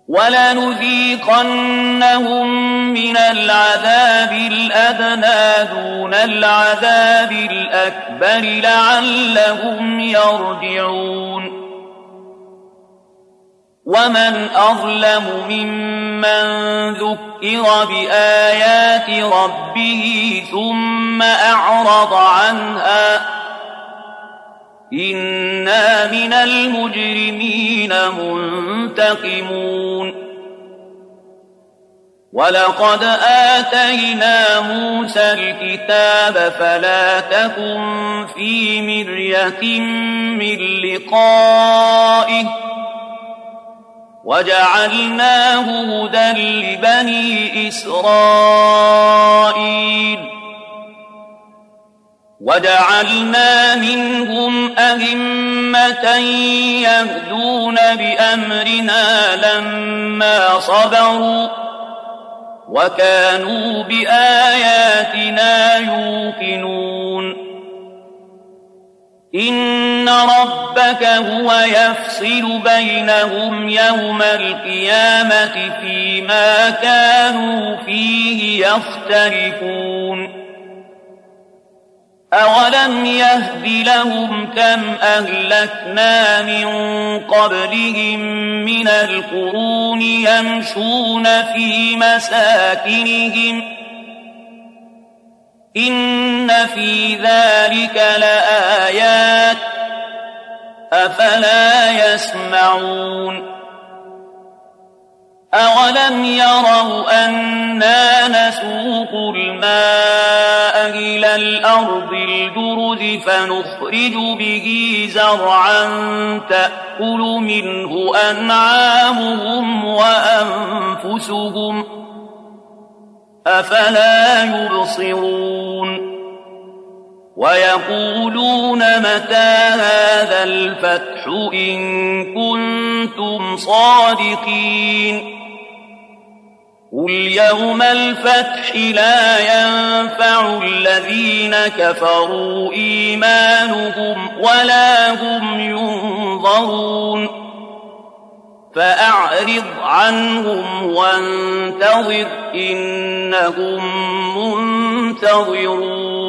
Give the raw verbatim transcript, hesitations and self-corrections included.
وَلَنُذِيقَنَّهُم مِّنَ الْعَذَابِ الْأَدْنَىٰ دُونَ الْعَذَابِ الْأَكْبَرِ لَعَلَّهُمْ يَرْجِعُونَ وَمَنْ أَظْلَمُ مِمَّن ذُكِّرَ بِآيَاتِ رَبِّهِ ثُمَّ أَعْرَضَ عَنْهَا ۚ إِنَّا مِنَ الْمُجْرِمِينَ مُنتَقِمُونَ وَلَقَدْ آتَيْنَا مُوسَى الْكِتَابَ فَلَا تَكُن فِي مِرْيَةٍ مِّن لِّقَائِهِ وَجَعَلْنَاهُ هُدًى لِّبَنِي إِسْرَائِيلَ وَجَعَلْنَا مِنْهُمْ أَئِمَّةً يَهْدُونَ بِأَمْرِنَا لَمَّا صَبَرُوا وَكَانُوا بِآيَاتِنَا يُوقِنُونَ إِنَّ رَبَّكَ هُوَ يَفْصِلُ بَيْنَهُمْ يَوْمَ الْقِيَامَةِ فِيمَا كَانُوا فِيهِ يَخْتَلِفُونَ أَوَلَمْ يَهْدِ لَهُمْ كَمْ أَهْلَكْنَا مِن قَبْلِهِم مِّنَ الْقُرُونِ يَمْشُونَ فِي مَسَاكِنِهِمْ ۗ إِنَّ فِي ذَلِكَ لَآيَاتٍ ۖ أَفَلَا يَسْمَعُونَ أَوَلَمْ يَرَوْا أَنَّا نَسُوقُ الْمَاءَ إِلَى الْأَرْضِ الْجُرُزِ فَنُخْرِجُ بِهِ زَرْعًا تَأْكُلُ مِنْهُ أَنْعَامُهُمْ وَأَنفُسُهُمْ ۖ أَفَلَا يُبْصِرُونَ وَيَقُولُونَ مَتَىٰ هَٰذَا الْفَتْحُ إِن كُنتُمْ صَادِقِينَ قُلْ يَوْمَ الْفَتْحِ لَا يَنفَعُ الَّذِينَ كَفَرُوا إِيمَانُهُمْ وَلَا هُمْ يُنظَرُونَ فَأَعْرِضْ عَنْهُمْ وَانتَظِرْ إِنَّهُم مُّنتَظِرُونَ